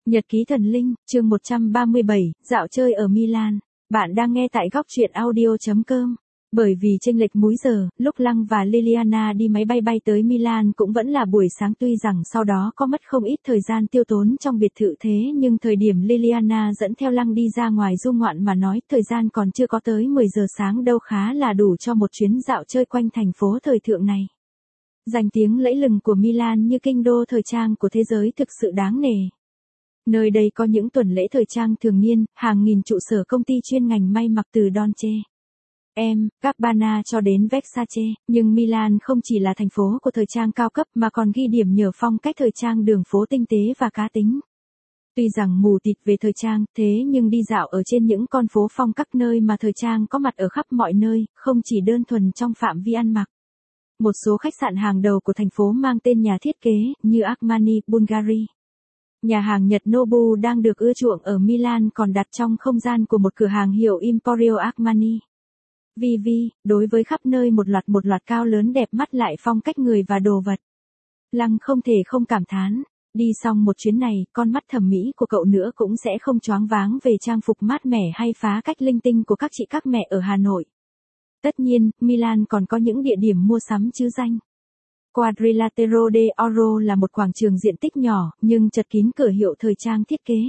Nhật ký thần linh, chương 137, dạo chơi ở Milan. Bạn đang nghe tại góc truyện audio.com. Bởi vì chênh lệch múi giờ, lúc Lăng và Liliana đi máy bay bay tới Milan cũng vẫn là buổi sáng, tuy rằng sau đó có mất không ít thời gian tiêu tốn trong biệt thự, thế nhưng thời điểm Liliana dẫn theo Lăng đi ra ngoài du ngoạn mà nói, thời gian còn chưa có tới 10 giờ sáng đâu, khá là đủ cho một chuyến dạo chơi quanh thành phố thời thượng này. Danh tiếng lẫy lừng của Milan như kinh đô thời trang của thế giới thực sự đáng nể. Nơi đây có những tuần lễ thời trang thường niên, hàng nghìn trụ sở công ty chuyên ngành may mặc từ Dolce Gabbana cho đến Versace, nhưng Milan không chỉ là thành phố của thời trang cao cấp mà còn ghi điểm nhờ phong cách thời trang đường phố tinh tế và cá tính. Tuy rằng mù tịt về thời trang, thế nhưng đi dạo ở trên những con phố phong các nơi mà thời trang có mặt ở khắp mọi nơi, không chỉ đơn thuần trong phạm vi ăn mặc. Một số khách sạn hàng đầu của thành phố mang tên nhà thiết kế, như Armani, Bulgari. Nhà hàng Nhật Nobu đang được ưa chuộng ở Milan còn đặt trong không gian của một cửa hàng hiệu Emporio Armani. Vivi, đối với khắp nơi một loạt cao lớn đẹp mắt lại phong cách người và đồ vật. Lăng không thể không cảm thán, đi xong một chuyến này, con mắt thẩm mỹ của cậu nữa cũng sẽ không choáng váng về trang phục mát mẻ hay phá cách linh tinh của các chị các mẹ ở Hà Nội. Tất nhiên, Milan còn có những địa điểm mua sắm chứ danh. Quadrilatero de Oro là một quảng trường diện tích nhỏ, nhưng chật kín cửa hiệu thời trang thiết kế.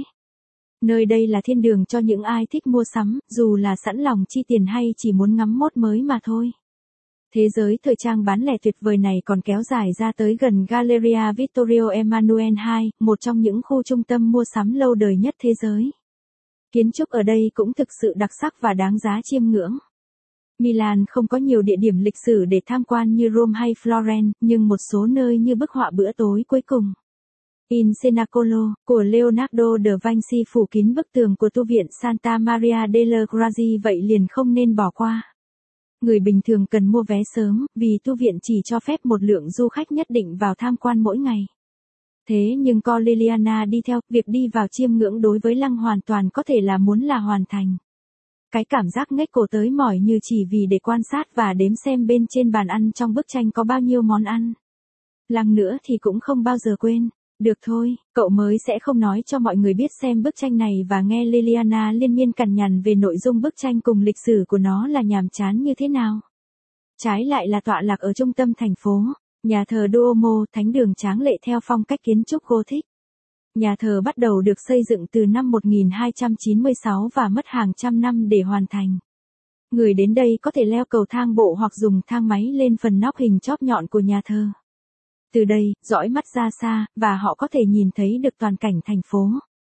Nơi đây là thiên đường cho những ai thích mua sắm, dù là sẵn lòng chi tiền hay chỉ muốn ngắm mốt mới mà thôi. Thế giới thời trang bán lẻ tuyệt vời này còn kéo dài ra tới gần Galleria Vittorio Emanuele II, một trong những khu trung tâm mua sắm lâu đời nhất thế giới. Kiến trúc ở đây cũng thực sự đặc sắc và đáng giá chiêm ngưỡng. Milan không có nhiều địa điểm lịch sử để tham quan như Rome hay Florence, nhưng một số nơi như bức họa bữa tối cuối cùng In Cenacolo của Leonardo da Vinci phủ kín bức tường của tu viện Santa Maria delle Grazie vậy liền không nên bỏ qua. Người bình thường cần mua vé sớm, vì tu viện chỉ cho phép một lượng du khách nhất định vào tham quan mỗi ngày. Thế nhưng có Liliana đi theo, việc đi vào chiêm ngưỡng đối với Lăng hoàn toàn có thể là muốn là hoàn thành. Cái cảm giác ngếch cổ tới mỏi như chỉ vì để quan sát và đếm xem bên trên bàn ăn trong bức tranh có bao nhiêu món ăn. Lăng nữa thì cũng không bao giờ quên. Được thôi, cậu mới sẽ không nói cho mọi người biết xem bức tranh này và nghe Liliana liên miên cằn nhằn về nội dung bức tranh cùng lịch sử của nó là nhàm chán như thế nào. Trái lại là tọa lạc ở trung tâm thành phố, nhà thờ Duomo, thánh đường tráng lệ theo phong cách kiến trúc Gothic. Nhà thờ bắt đầu được xây dựng từ năm 1296 và mất hàng trăm năm để hoàn thành. Người đến đây có thể leo cầu thang bộ hoặc dùng thang máy lên phần nóc hình chóp nhọn của nhà thờ. Từ đây, dõi mắt ra xa, và họ có thể nhìn thấy được toàn cảnh thành phố.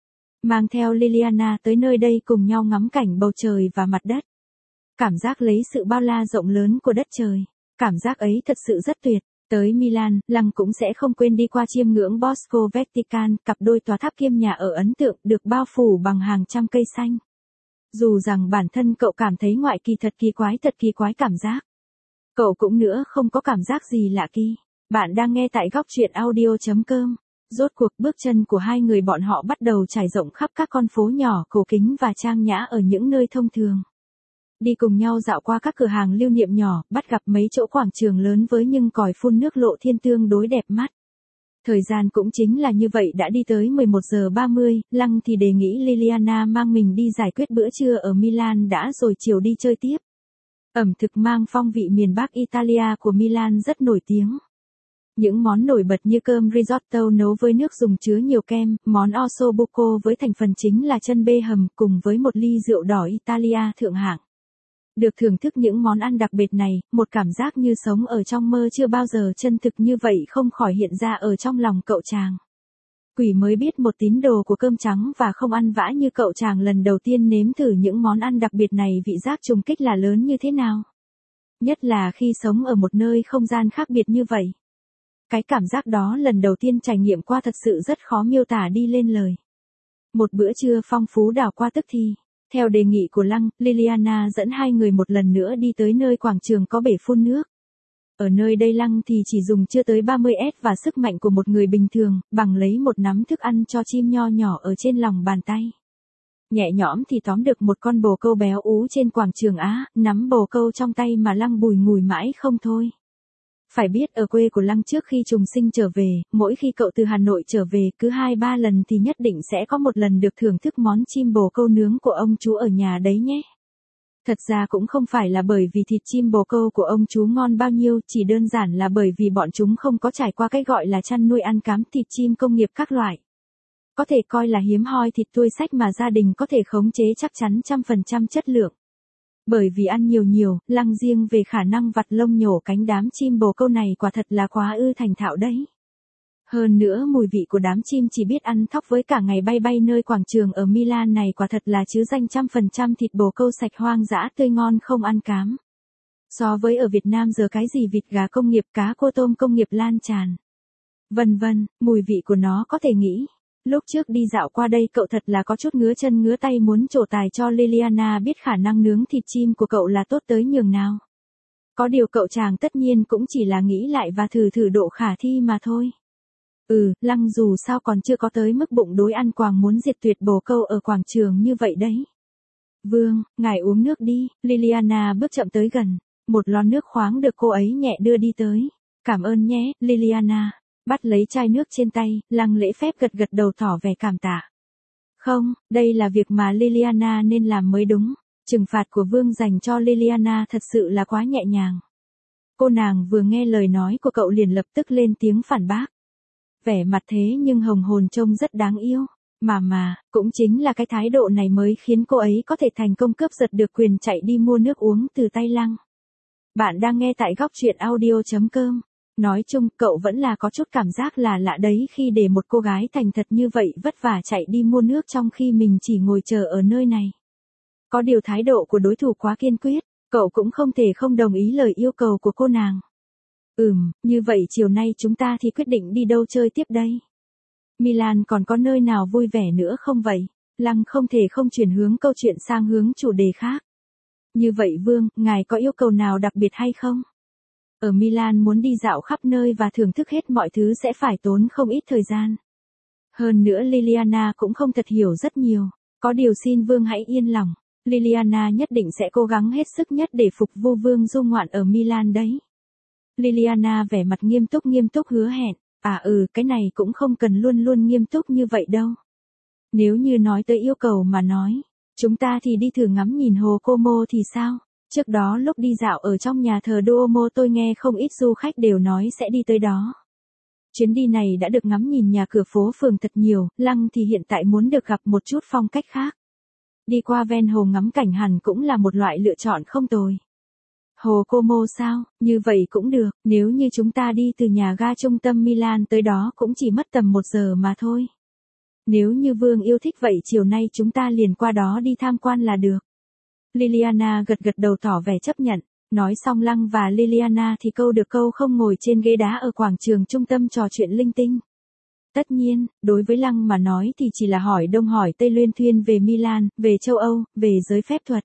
Mang theo Liliana tới nơi đây cùng nhau ngắm cảnh bầu trời và mặt đất. Cảm giác lấy sự bao la rộng lớn của đất trời. Cảm giác ấy thật sự rất tuyệt. Tới Milan, Lăng cũng sẽ không quên đi qua chiêm ngưỡng Bosco Vatican, cặp đôi tòa tháp kiêm nhà ở ấn tượng được bao phủ bằng hàng trăm cây xanh. Dù rằng bản thân cậu cảm thấy ngoại kỳ thật kỳ quái cảm giác. Cậu cũng nữa không có cảm giác gì lạ kỳ. Bạn đang nghe tại góc truyện audio.com. Rốt cuộc bước chân của hai người bọn họ bắt đầu trải rộng khắp các con phố nhỏ cổ kính và trang nhã ở những nơi thông thường. Đi cùng nhau dạo qua các cửa hàng lưu niệm nhỏ, bắt gặp mấy chỗ quảng trường lớn với nhưng còi phun nước lộ thiên tương đối đẹp mắt. Thời gian cũng chính là như vậy đã đi tới 11 giờ 30, Lăng thì đề nghị Liliana mang mình đi giải quyết bữa trưa ở Milan đã rồi chiều đi chơi tiếp. Ẩm thực mang phong vị miền Bắc Italia của Milan rất nổi tiếng. Những món nổi bật như cơm risotto nấu với nước dùng chứa nhiều kem, món ossobuco với thành phần chính là chân bê hầm cùng với một ly rượu đỏ Italia thượng hạng. Được thưởng thức những món ăn đặc biệt này, một cảm giác như sống ở trong mơ chưa bao giờ chân thực như vậy không khỏi hiện ra ở trong lòng cậu chàng. Quỷ mới biết một tín đồ của cơm trắng và không ăn vã như cậu chàng lần đầu tiên nếm thử những món ăn đặc biệt này vị giác trùng kích là lớn như thế nào. Nhất là khi sống ở một nơi không gian khác biệt như vậy. Cái cảm giác đó lần đầu tiên trải nghiệm qua thật sự rất khó miêu tả đi lên lời. Một bữa trưa phong phú đảo qua tức thì. Theo đề nghị của Lăng, Liliana dẫn hai người một lần nữa đi tới nơi quảng trường có bể phun nước. Ở nơi đây Lăng thì chỉ dùng chưa tới 30S và sức mạnh của một người bình thường, bằng lấy một nắm thức ăn cho chim nho nhỏ ở trên lòng bàn tay. Nhẹ nhõm thì tóm được một con bồ câu béo ú trên quảng trường Á, nắm bồ câu trong tay mà Lăng bùi ngùi mãi không thôi. Phải biết ở quê của Lăng trước khi trùng sinh trở về, mỗi khi cậu từ Hà Nội trở về cứ 2-3 lần thì nhất định sẽ có một lần được thưởng thức món chim bồ câu nướng của ông chú ở nhà đấy nhé. Thật ra cũng không phải là bởi vì thịt chim bồ câu của ông chú ngon bao nhiêu, chỉ đơn giản là bởi vì bọn chúng không có trải qua cái gọi là chăn nuôi ăn cám thịt chim công nghiệp các loại. Có thể coi là hiếm hoi thịt tươi xách mà gia đình có thể khống chế chắc chắn 100% chất lượng. Bởi vì ăn nhiều, Lăng riêng về khả năng vặt lông nhổ cánh đám chim bồ câu này quả thật là quá ư thành thạo đấy. Hơn nữa mùi vị của đám chim chỉ biết ăn thóc với cả ngày bay nơi quảng trường ở Milan này quả thật là chứ danh 100% thịt bồ câu sạch hoang dã tươi ngon không ăn cám. So với ở Việt Nam giờ cái gì vịt gà công nghiệp cá cô tôm công nghiệp lan tràn. Vân vân, mùi vị của nó có thể nghĩ. Lúc trước đi dạo qua đây cậu thật là có chút ngứa chân ngứa tay muốn trổ tài cho Liliana biết khả năng nướng thịt chim của cậu là tốt tới nhường nào. Có điều cậu chàng tất nhiên cũng chỉ là nghĩ lại và thử độ khả thi mà thôi. Lăng dù sao còn chưa có tới mức bụng đối ăn quàng muốn diệt tuyệt bồ câu ở quảng trường như vậy đấy. Vương, ngài uống nước đi, Liliana bước chậm tới gần. Một lon nước khoáng được cô ấy nhẹ đưa đi tới. Cảm ơn nhé, Liliana. Bắt lấy chai nước trên tay, Lăng lễ phép gật đầu tỏ vẻ cảm tạ. Không, đây là việc mà Liliana nên làm mới đúng. Trừng phạt của Vương dành cho Liliana thật sự là quá nhẹ nhàng. Cô nàng vừa nghe lời nói của cậu liền lập tức lên tiếng phản bác. Vẻ mặt thế nhưng hồng hồn trông rất đáng yêu. Mà, cũng chính là cái thái độ này mới khiến cô ấy có thể thành công cướp giật được quyền chạy đi mua nước uống từ tay Lăng. Bạn đang nghe tại góc truyện audio.com. Nói chung, cậu vẫn là có chút cảm giác là lạ đấy khi để một cô gái thành thật như vậy vất vả chạy đi mua nước trong khi mình chỉ ngồi chờ ở nơi này. Có điều thái độ của đối thủ quá kiên quyết, cậu cũng không thể không đồng ý lời yêu cầu của cô nàng. Như vậy chiều nay chúng ta thì quyết định đi đâu chơi tiếp đây? Milan còn có nơi nào vui vẻ nữa không vậy? Lăng không thể không chuyển hướng câu chuyện sang hướng chủ đề khác. Như vậy Vương, ngài có yêu cầu nào đặc biệt hay không? Ở Milan muốn đi dạo khắp nơi và thưởng thức hết mọi thứ sẽ phải tốn không ít thời gian. Hơn nữa Liliana cũng không thật hiểu rất nhiều. Có điều xin Vương hãy yên lòng. Liliana nhất định sẽ cố gắng hết sức nhất để phục vụ Vương du ngoạn ở Milan đấy. Liliana vẻ mặt nghiêm túc hứa hẹn. Cái này cũng không cần luôn nghiêm túc như vậy đâu. Nếu như nói tới yêu cầu mà nói, chúng ta thì đi thử ngắm nhìn hồ Como thì sao? Trước đó lúc đi dạo ở trong nhà thờ Duomo tôi nghe không ít du khách đều nói sẽ đi tới đó. Chuyến đi này đã được ngắm nhìn nhà cửa phố phường thật nhiều, Lăng thì hiện tại muốn được gặp một chút phong cách khác. Đi qua ven hồ ngắm cảnh hẳn cũng là một loại lựa chọn không tồi. Hồ Como sao, như vậy cũng được, nếu như chúng ta đi từ nhà ga trung tâm Milan tới đó cũng chỉ mất tầm 1 giờ mà thôi. Nếu như Vương yêu thích vậy chiều nay chúng ta liền qua đó đi tham quan là được. Liliana gật đầu tỏ vẻ chấp nhận. Nói xong Lăng và Liliana thì câu được câu không ngồi trên ghế đá ở quảng trường trung tâm trò chuyện linh tinh. Tất nhiên, đối với Lăng mà nói thì chỉ là hỏi đông hỏi tây luyên thuyên về Milan, về châu Âu, về giới phép thuật.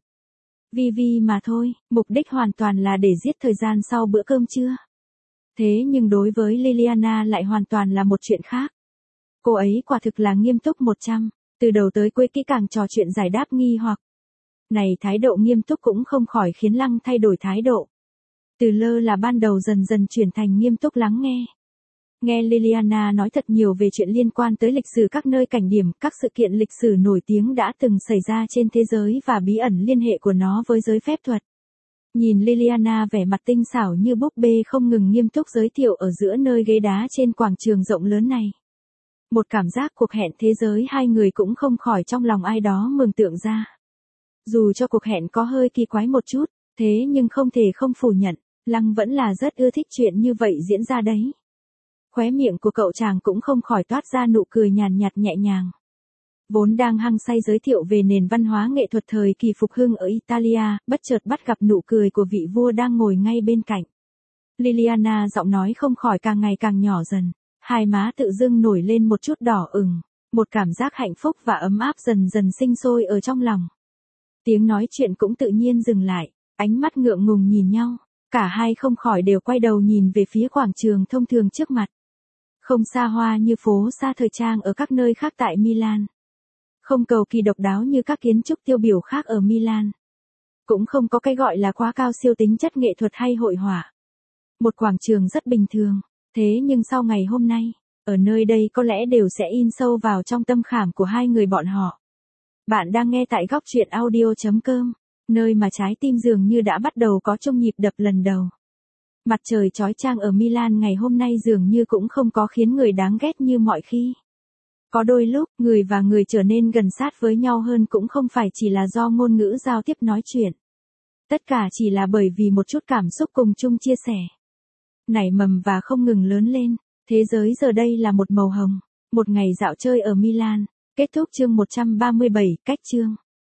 Vi mà thôi, mục đích hoàn toàn là để giết thời gian sau bữa cơm trưa. Thế nhưng đối với Liliana lại hoàn toàn là một chuyện khác. Cô ấy quả thực là nghiêm túc 100, từ đầu tới cuối kỹ càng trò chuyện giải đáp nghi hoặc. Này thái độ nghiêm túc cũng không khỏi khiến Lăng thay đổi thái độ. Từ lơ là ban đầu dần chuyển thành nghiêm túc lắng nghe. Nghe Liliana nói thật nhiều về chuyện liên quan tới lịch sử các nơi cảnh điểm, các sự kiện lịch sử nổi tiếng đã từng xảy ra trên thế giới và bí ẩn liên hệ của nó với giới phép thuật. Nhìn Liliana vẻ mặt tinh xảo như búp bê không ngừng nghiêm túc giới thiệu ở giữa nơi ghế đá trên quảng trường rộng lớn này. Một cảm giác cuộc hẹn thế giới hai người cũng không khỏi trong lòng ai đó mường tượng ra. Dù cho cuộc hẹn có hơi kỳ quái một chút, thế nhưng không thể không phủ nhận, Lăng vẫn là rất ưa thích chuyện như vậy diễn ra đấy. Khóe miệng của cậu chàng cũng không khỏi toát ra nụ cười nhàn nhạt nhẹ nhàng. Vốn đang hăng say giới thiệu về nền văn hóa nghệ thuật thời kỳ phục hưng ở Italia, bất chợt bắt gặp nụ cười của vị vua đang ngồi ngay bên cạnh. Liliana giọng nói không khỏi càng ngày càng nhỏ dần, hai má tự dưng nổi lên một chút đỏ ửng, một cảm giác hạnh phúc và ấm áp dần sinh sôi ở trong lòng. Tiếng nói chuyện cũng tự nhiên dừng lại, ánh mắt ngượng ngùng nhìn nhau, cả hai không khỏi đều quay đầu nhìn về phía quảng trường thông thường trước mặt. Không xa hoa như phố xa thời trang ở các nơi khác tại Milan. Không cầu kỳ độc đáo như các kiến trúc tiêu biểu khác ở Milan. Cũng không có cái gọi là quá cao siêu tính chất nghệ thuật hay hội họa. Một quảng trường rất bình thường, thế nhưng sau ngày hôm nay, ở nơi đây có lẽ đều sẽ in sâu vào trong tâm khảm của hai người bọn họ. Bạn đang nghe tại góc chuyện audio.com, nơi mà trái tim dường như đã bắt đầu có chung nhịp đập lần đầu. Mặt trời chói chang ở Milan ngày hôm nay dường như cũng không có khiến người đáng ghét như mọi khi. Có đôi lúc, người và người trở nên gần sát với nhau hơn cũng không phải chỉ là do ngôn ngữ giao tiếp nói chuyện. Tất cả chỉ là bởi vì một chút cảm xúc cùng chung chia sẻ. Nảy mầm và không ngừng lớn lên, thế giới giờ đây là một màu hồng. Một ngày dạo chơi ở Milan, kết thúc chương 137, cách chương.